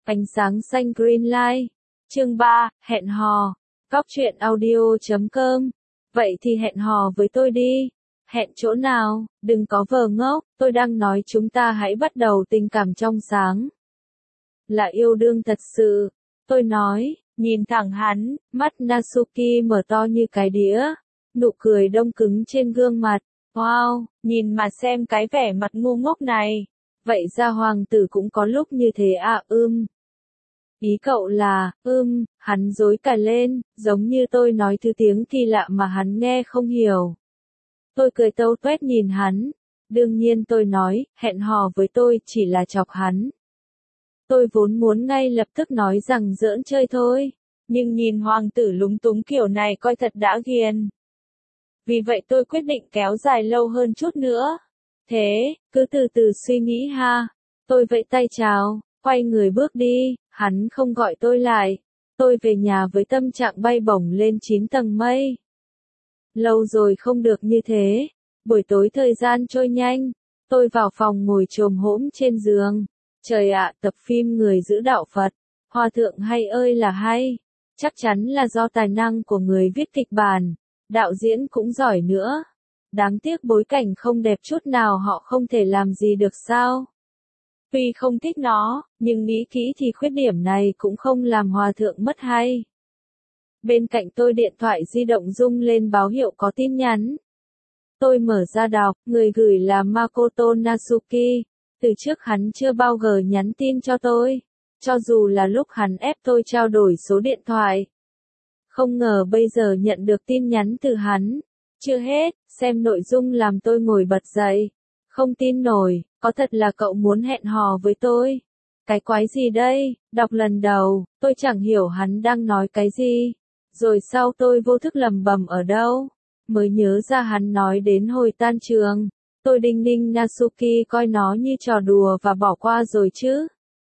Ánh sáng xanh green light. Chương 3, hẹn hò. Góc truyện audio.com. Vậy thì hẹn hò với tôi đi. Hẹn chỗ nào? Đừng có vờ ngốc, tôi đang nói chúng ta hãy bắt đầu tình cảm trong sáng. Là yêu đương thật sự. Tôi nói, nhìn thẳng hắn, mắt Natsuki mở to như cái đĩa. Nụ cười đông cứng trên gương mặt. Wow, nhìn mà xem cái vẻ mặt ngu ngốc này. Vậy ra hoàng tử cũng có lúc như thế à? Ý cậu là, hắn dối cả lên, giống như tôi nói thứ tiếng kỳ lạ mà hắn nghe không hiểu. Tôi cười tâu tuét nhìn hắn. Đương nhiên tôi nói, hẹn hò với tôi chỉ là chọc hắn. Tôi vốn muốn ngay lập tức nói rằng giỡn chơi thôi, nhưng nhìn hoàng tử lúng túng kiểu này coi thật đã ghiền. Vì vậy tôi quyết định kéo dài lâu hơn chút nữa. Thế, cứ từ từ suy nghĩ ha. Tôi vẫy tay chào, quay người bước đi, hắn không gọi tôi lại. Tôi về nhà với tâm trạng bay bổng lên 9 tầng mây. Lâu rồi không được như thế. Buổi tối thời gian trôi nhanh. Tôi vào phòng ngồi chồm hổm trên giường. Trời ạ, tập phim Người giữ đạo Phật. Hòa thượng hay ơi là hay. Chắc chắn là do tài năng của người viết kịch bản. Đạo diễn cũng giỏi nữa. Đáng tiếc bối cảnh không đẹp chút nào, họ không thể làm gì được sao. Tuy không thích nó, nhưng nghĩ kỹ thì khuyết điểm này cũng không làm hòa thượng mất hay. Bên cạnh tôi điện thoại di động rung lên báo hiệu có tin nhắn. Tôi mở ra đọc, người gửi là Makoto Natsuki. Từ trước hắn chưa bao giờ nhắn tin cho tôi, cho dù là lúc hắn ép tôi trao đổi số điện thoại. Không ngờ bây giờ nhận được tin nhắn từ hắn. Chưa hết, xem nội dung làm tôi ngồi bật dậy. Không tin nổi, có thật là cậu muốn hẹn hò với tôi? Cái quái gì đây? Đọc lần đầu, tôi chẳng hiểu hắn đang nói cái gì. Rồi sau tôi vô thức lẩm bẩm ở đâu. Mới nhớ ra hắn nói đến hồi tan trường. Tôi đinh ninh Natsuki coi nó như trò đùa và bỏ qua rồi chứ.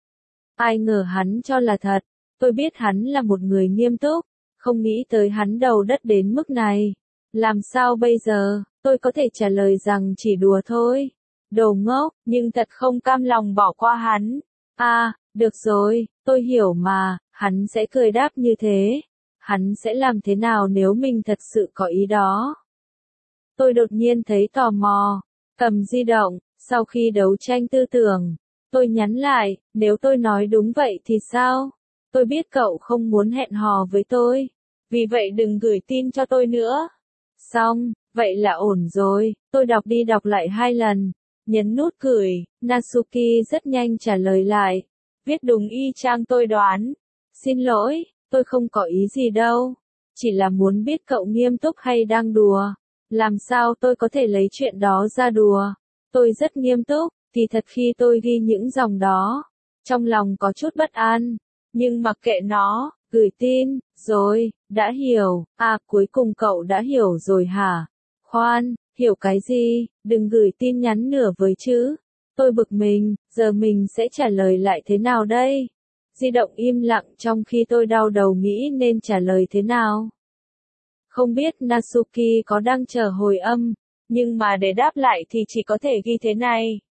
Ai ngờ hắn cho là thật. Tôi biết hắn là một người nghiêm túc. Không nghĩ tới hắn đầu đất đến mức này. Làm sao bây giờ? Tôi có thể trả lời rằng chỉ đùa thôi. Đồ ngốc, nhưng thật không cam lòng bỏ qua hắn. À, được rồi, tôi hiểu mà, hắn sẽ cười đáp như thế. Hắn sẽ làm thế nào nếu mình thật sự có ý đó? Tôi đột nhiên thấy tò mò. Cầm di động, sau khi đấu tranh tư tưởng, tôi nhắn lại, nếu tôi nói đúng vậy thì sao? Tôi biết cậu không muốn hẹn hò với tôi, vì vậy đừng gửi tin cho tôi nữa. Xong, vậy là ổn rồi, tôi đọc đi đọc lại 2 lần, nhấn nút gửi, Natsuki rất nhanh trả lời lại, viết đúng y chang tôi đoán. Xin lỗi, tôi không có ý gì đâu, chỉ là muốn biết cậu nghiêm túc hay đang đùa. Làm sao tôi có thể lấy chuyện đó ra đùa? Tôi rất nghiêm túc, thì thật khi tôi ghi những dòng đó, trong lòng có chút bất an, nhưng mặc kệ nó, gửi tin, rồi, đã hiểu, à cuối cùng cậu đã hiểu rồi hả? Khoan, hiểu cái gì, đừng gửi tin nhắn nửa vời chứ. Tôi bực mình, giờ mình sẽ trả lời lại thế nào đây? Di động im lặng trong khi tôi đau đầu nghĩ nên trả lời thế nào. Không biết Natsuki có đang chờ hồi âm, nhưng mà để đáp lại thì chỉ có thể ghi thế này.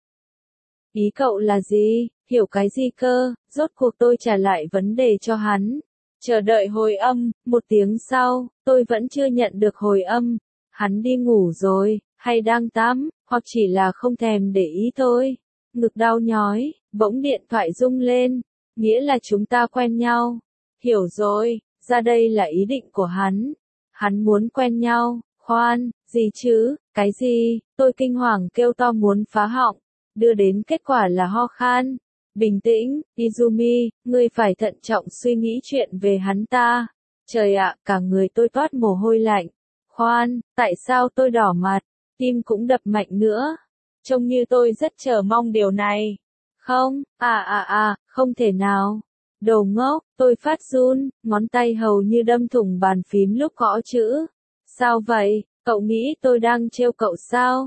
Ý cậu là gì? Hiểu cái gì cơ? Rốt cuộc tôi trả lại vấn đề cho hắn. Chờ đợi hồi âm, 1 tiếng sau, tôi vẫn chưa nhận được hồi âm. Hắn đi ngủ rồi, hay đang tắm, hoặc chỉ là không thèm để ý thôi. Ngực đau nhói, bỗng điện thoại rung lên, nghĩa là chúng ta quen nhau. Hiểu rồi, ra đây là ý định của hắn. Hắn muốn quen nhau, khoan, gì chứ, cái gì, tôi kinh hoàng kêu to muốn phá họng, đưa đến kết quả là ho khan. Bình tĩnh, Izumi, ngươi phải thận trọng suy nghĩ chuyện về hắn ta. Trời ạ, cả người tôi toát mồ hôi lạnh. Khoan, tại sao tôi đỏ mặt, tim cũng đập mạnh nữa. Trông như tôi rất chờ mong điều này. Không, không thể nào. Đồ ngốc, tôi phát run, ngón tay hầu như đâm thủng bàn phím lúc gõ chữ. Sao vậy, cậu nghĩ tôi đang trêu cậu sao?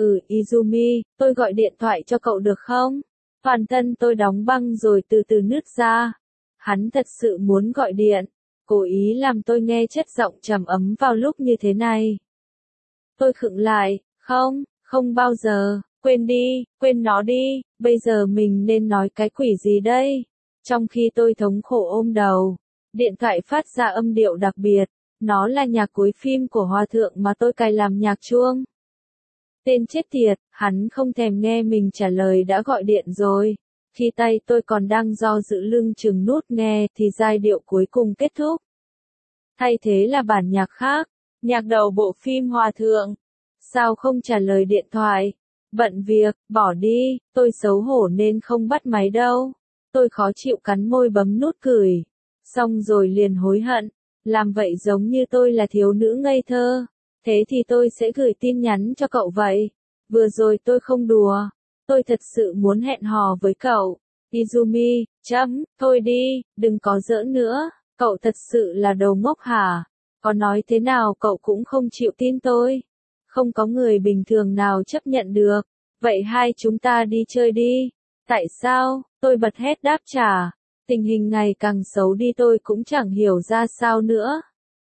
Izumi, tôi gọi điện thoại cho cậu được không? Toàn thân tôi đóng băng rồi từ từ nứt ra. Hắn thật sự muốn gọi điện, cố ý làm tôi nghe chất giọng trầm ấm vào lúc như thế này. Tôi khựng lại, không bao giờ, quên đi, quên nó đi, bây giờ mình nên nói cái quỷ gì đây? Trong khi tôi thống khổ ôm đầu, điện thoại phát ra âm điệu đặc biệt, nó là nhạc cuối phim của Hòa Thượng mà tôi cài làm nhạc chuông. Tên chết tiệt, hắn không thèm nghe mình trả lời đã gọi điện rồi. Khi tay tôi còn đang do dự lưng chừng nút nghe thì giai điệu cuối cùng kết thúc. Thay thế là bản nhạc khác, nhạc đầu bộ phim Hòa Thượng. Sao không trả lời điện thoại? Bận việc, bỏ đi, tôi xấu hổ nên không bắt máy đâu. Tôi khó chịu cắn môi bấm nút gửi. Xong rồi liền hối hận, làm vậy giống như tôi là thiếu nữ ngây thơ. Thế thì tôi sẽ gửi tin nhắn cho cậu vậy. Vừa rồi tôi không đùa. Tôi thật sự muốn hẹn hò với cậu. Izumi, thôi đi, đừng có giỡn nữa. Cậu thật sự là đồ ngốc hả? Có nói thế nào cậu cũng không chịu tin tôi. Không có người bình thường nào chấp nhận được. Vậy hai chúng ta đi chơi đi. Tại sao? Tôi bật hét đáp trả. Tình hình ngày càng xấu đi tôi cũng chẳng hiểu ra sao nữa.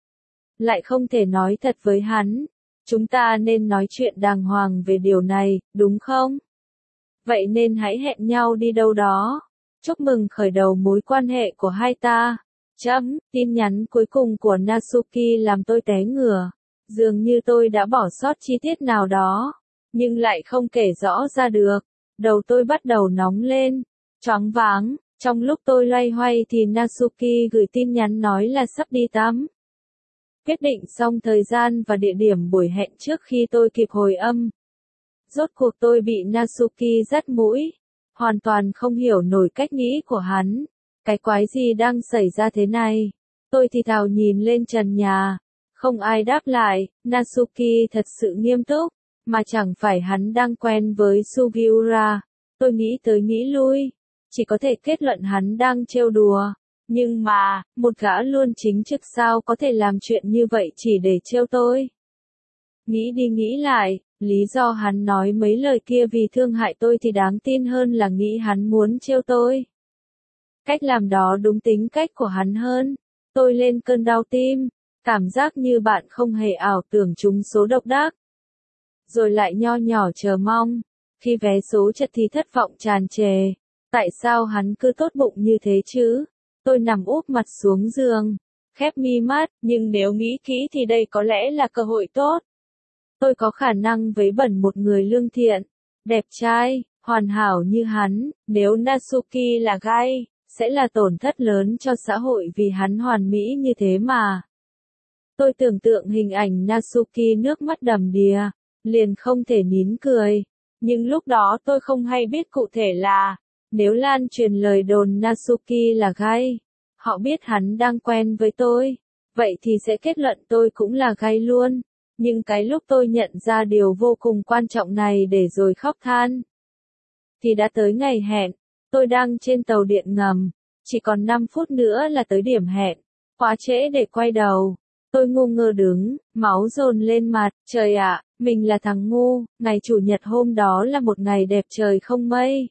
Lại không thể nói thật với hắn. Chúng ta nên nói chuyện đàng hoàng về điều này, đúng không? Vậy nên hãy hẹn nhau đi đâu đó. Chúc mừng khởi đầu mối quan hệ của hai ta. Tin nhắn cuối cùng của Natsuki làm tôi té ngửa. Dường như tôi đã bỏ sót chi tiết nào đó, nhưng lại không kể rõ ra được. Đầu tôi bắt đầu nóng lên, choáng váng. Trong lúc tôi loay hoay thì Natsuki gửi tin nhắn nói là sắp đi tắm. Quyết định xong thời gian và địa điểm buổi hẹn trước khi tôi kịp hồi âm. Rốt cuộc tôi bị Natsuki dắt mũi. Hoàn toàn không hiểu nổi cách nghĩ của hắn. Cái quái gì đang xảy ra thế này? Tôi thì thào nhìn lên trần nhà. Không ai đáp lại. Natsuki thật sự nghiêm túc. Mà chẳng phải hắn đang quen với Sugiura. Tôi nghĩ tới nghĩ lui. Chỉ có thể kết luận hắn đang trêu đùa. Nhưng mà, một gã luôn chính trực sao có thể làm chuyện như vậy chỉ để trêu tôi? Nghĩ đi nghĩ lại, lý do hắn nói mấy lời kia vì thương hại tôi thì đáng tin hơn là nghĩ hắn muốn trêu tôi. Cách làm đó đúng tính cách của hắn hơn. Tôi lên cơn đau tim, cảm giác như bạn không hề ảo tưởng trúng số độc đắc. Rồi lại nho nhỏ chờ mong, khi vé số chật thì thất vọng tràn trề. Tại sao hắn cứ tốt bụng như thế chứ? Tôi nằm úp mặt xuống giường, khép mi mắt, nhưng nếu nghĩ kỹ thì đây có lẽ là cơ hội tốt. Tôi có khả năng vấy bẩn một người lương thiện, đẹp trai, hoàn hảo như hắn. Nếu Natsuki là gay, sẽ là tổn thất lớn cho xã hội vì hắn hoàn mỹ như thế mà. Tôi tưởng tượng hình ảnh Natsuki nước mắt đầm đìa, liền không thể nín cười. Nhưng lúc đó tôi không hay biết cụ thể là, nếu lan truyền lời đồn Natsuki là gay, họ biết hắn đang quen với tôi, vậy thì sẽ kết luận tôi cũng là gay luôn. Nhưng cái lúc tôi nhận ra điều vô cùng quan trọng này để rồi khóc than, thì đã tới ngày hẹn. Tôi đang trên tàu điện ngầm, chỉ còn 5 phút nữa là tới điểm hẹn, quá trễ để quay đầu. Tôi ngu ngơ đứng, máu dồn lên mặt, trời ạ, mình là thằng ngu. Ngày chủ nhật hôm đó là một ngày đẹp trời không mây.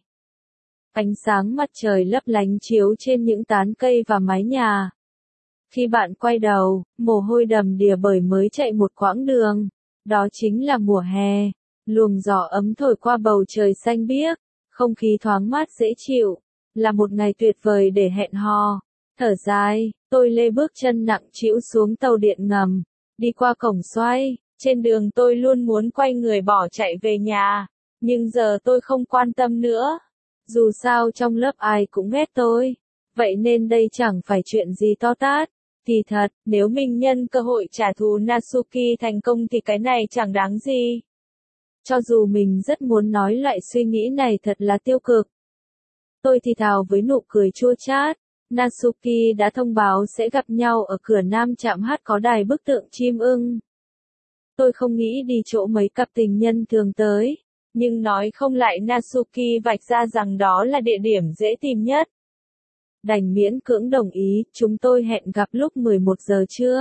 Ánh sáng mặt trời lấp lánh chiếu trên những tán cây và mái nhà. Khi bạn quay đầu, mồ hôi đầm đìa bởi mới chạy một quãng đường. Đó chính là mùa hè. Luồng gió ấm thổi qua bầu trời xanh biếc, không khí thoáng mát dễ chịu. Là một ngày tuyệt vời để hẹn hò. Thở dài, tôi lê bước chân nặng trĩu xuống tàu điện ngầm, đi qua cổng xoay. Trên đường tôi luôn muốn quay người bỏ chạy về nhà, nhưng giờ tôi không quan tâm nữa. Dù sao trong lớp ai cũng ghét tôi, vậy nên đây chẳng phải chuyện gì to tát. Thì thật, nếu mình nhân cơ hội trả thù Natsuki thành công thì cái này chẳng đáng gì. Cho dù mình rất muốn nói loại suy nghĩ này thật là tiêu cực. Tôi thì thào với nụ cười chua chát. Natsuki đã thông báo sẽ gặp nhau ở cửa nam trạm hát có đài bức tượng chim ưng. Tôi không nghĩ đi chỗ mấy cặp tình nhân thường tới, nhưng nói không lại Natsuki vạch ra rằng đó là địa điểm dễ tìm nhất. Đành miễn cưỡng đồng ý, chúng tôi hẹn gặp lúc 11 giờ trưa.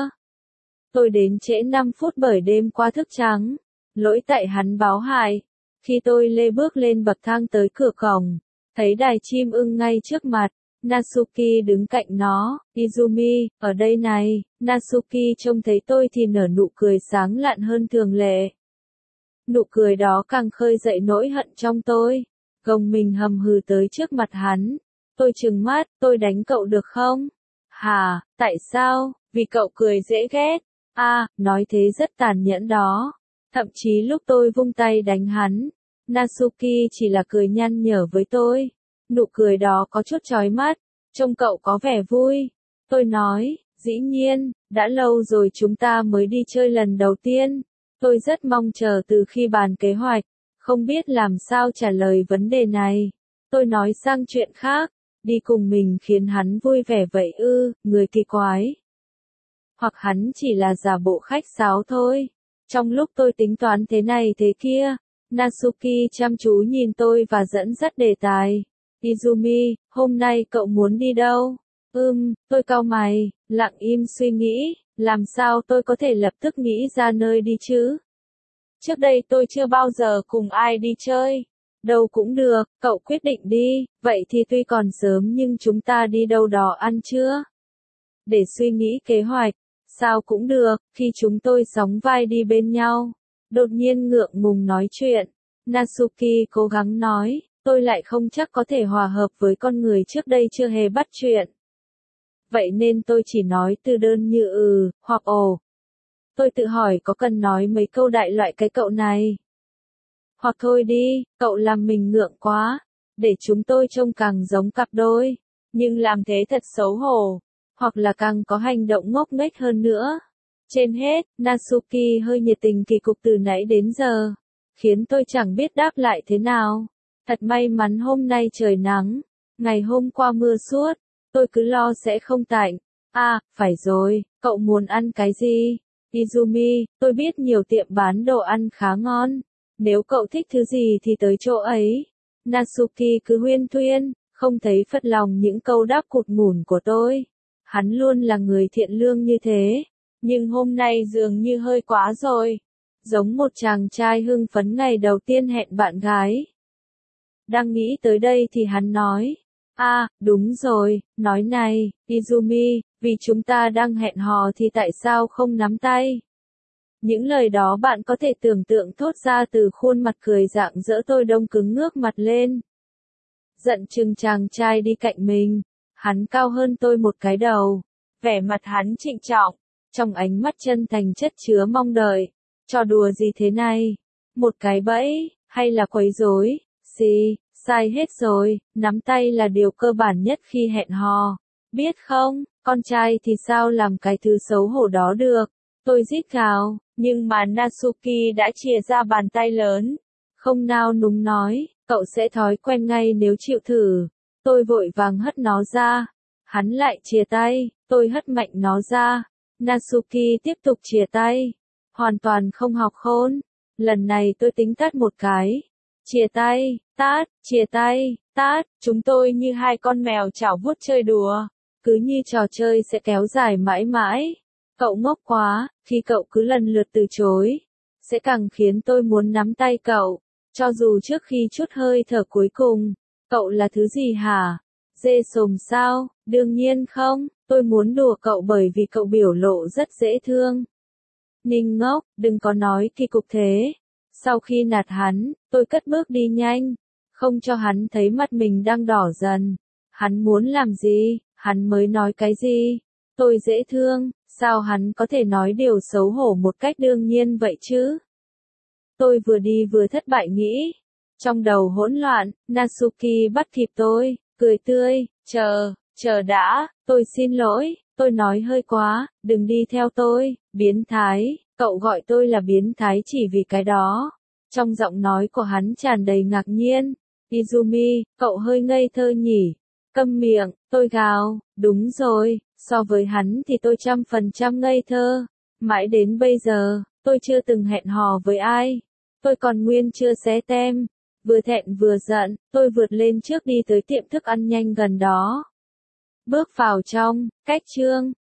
Tôi đến trễ 5 phút bởi đêm qua thức trắng, lỗi tại hắn báo hại. Khi tôi lê bước lên bậc thang tới cửa cổng, thấy đài chim ưng ngay trước mặt. Natsuki đứng cạnh nó. Izumi, ở đây này. Natsuki trông thấy tôi thì nở nụ cười sáng lạn hơn thường lệ. Nụ cười đó càng khơi dậy nỗi hận trong tôi. Gồng mình hầm hừ tới trước mặt hắn. Tôi trừng mắt, tôi đánh cậu được không? Hả, tại sao? Vì cậu cười dễ ghét. Nói thế rất tàn nhẫn đó. Thậm chí lúc tôi vung tay đánh hắn, Natsuki chỉ là cười nhăn nhở với tôi. Nụ cười đó có chút chói mắt, trông cậu có vẻ vui. Tôi nói, dĩ nhiên, đã lâu rồi chúng ta mới đi chơi lần đầu tiên. Tôi rất mong chờ từ khi bàn kế hoạch, không biết làm sao trả lời vấn đề này. Tôi nói sang chuyện khác, đi cùng mình khiến hắn vui vẻ vậy ư, người kỳ quái. Hoặc hắn chỉ là giả bộ khách sáo thôi. Trong lúc tôi tính toán thế này thế kia, Natsuki chăm chú nhìn tôi và dẫn dắt đề tài. Izumi, hôm nay cậu muốn đi đâu? Tôi cau mày, lặng im suy nghĩ, làm sao tôi có thể lập tức nghĩ ra nơi đi chứ? Trước đây tôi chưa bao giờ cùng ai đi chơi. Đâu cũng được, cậu quyết định đi, vậy thì tuy còn sớm nhưng chúng ta đi đâu đó ăn chưa? Để suy nghĩ kế hoạch, sao cũng được, khi chúng tôi sóng vai đi bên nhau. Đột nhiên ngượng ngùng nói chuyện, Natsuki cố gắng nói, tôi lại không chắc có thể hòa hợp với con người trước đây chưa hề bắt chuyện. Vậy nên tôi chỉ nói từ đơn như hoặc ồ. Tôi tự hỏi có cần nói mấy câu đại loại cái cậu này. Hoặc thôi đi, cậu làm mình ngượng quá, để chúng tôi trông càng giống cặp đôi, nhưng làm thế thật xấu hổ, hoặc là càng có hành động ngốc nghếch hơn nữa. Trên hết, Natsuki hơi nhiệt tình kỳ cục từ nãy đến giờ, khiến tôi chẳng biết đáp lại thế nào. Thật may mắn hôm nay trời nắng, ngày hôm qua mưa suốt, tôi cứ lo sẽ không tạnh. Phải rồi, cậu muốn ăn cái gì? Izumi, tôi biết nhiều tiệm bán đồ ăn khá ngon. Nếu cậu thích thứ gì thì tới chỗ ấy. Natsuki cứ huyên thuyên, không thấy phật lòng những câu đáp cụt ngủn của tôi. Hắn luôn là người thiện lương như thế. Nhưng hôm nay dường như hơi quá rồi. Giống một chàng trai hưng phấn ngày đầu tiên hẹn bạn gái. Đang nghĩ tới đây thì hắn nói. Đúng rồi, nói này, Izumi, vì chúng ta đang hẹn hò thì tại sao không nắm tay? Những lời đó bạn có thể tưởng tượng thốt ra từ khuôn mặt cười rạng rỡ tôi đông cứng ngước mặt lên. Giận chừng chàng trai đi cạnh mình, hắn cao hơn tôi một cái đầu, vẻ mặt hắn trịnh trọng, trong ánh mắt chân thành chất chứa mong đợi. Trò đùa gì thế này? Một cái bẫy, hay là quấy rối? Sai hết rồi, nắm tay là điều cơ bản nhất khi hẹn hò. Biết không, con trai thì sao làm cái thứ xấu hổ đó được? Tôi rít gào, nhưng mà Natsuki đã chìa ra bàn tay lớn. Không nao núng nói, cậu sẽ thói quen ngay nếu chịu thử. Tôi vội vàng hất nó ra. Hắn lại chìa tay, tôi hất mạnh nó ra. Natsuki tiếp tục chìa tay. Hoàn toàn không học khôn. Lần này tôi tính tát một cái. Chìa tay, tát, chìa tay, tát. Chúng tôi như hai con mèo chảo vuốt chơi đùa. Cứ như trò chơi sẽ kéo dài mãi mãi. Cậu ngốc quá, khi cậu cứ lần lượt từ chối, sẽ càng khiến tôi muốn nắm tay cậu, cho dù trước khi chút hơi thở cuối cùng. Cậu là thứ gì hả? Dê sồm sao? Đương nhiên không, tôi muốn đùa cậu bởi vì cậu biểu lộ rất dễ thương. Ninh ngốc, đừng có nói kỳ cục thế. Sau khi nạt hắn, tôi cất bước đi nhanh, không cho hắn thấy mặt mình đang đỏ dần. Hắn muốn làm gì, hắn mới nói cái gì? Tôi dễ thương, sao hắn có thể nói điều xấu hổ một cách đương nhiên vậy chứ? Tôi vừa đi vừa thất bại nghĩ. Trong đầu hỗn loạn, Natsuki bắt kịp tôi, cười tươi, chờ đã, tôi xin lỗi, tôi nói hơi quá, đừng đi theo tôi, biến thái, cậu gọi tôi là biến thái chỉ vì cái đó. Trong giọng nói của hắn tràn đầy ngạc nhiên. Izumi, cậu hơi ngây thơ nhỉ? Câm miệng, tôi gào, đúng rồi, so với hắn thì tôi 100% ngây thơ. Mãi đến bây giờ, tôi chưa từng hẹn hò với ai. Tôi còn nguyên chưa xé tem. Vừa thẹn vừa giận, tôi vượt lên trước đi tới tiệm thức ăn nhanh gần đó. Bước vào trong, cách chương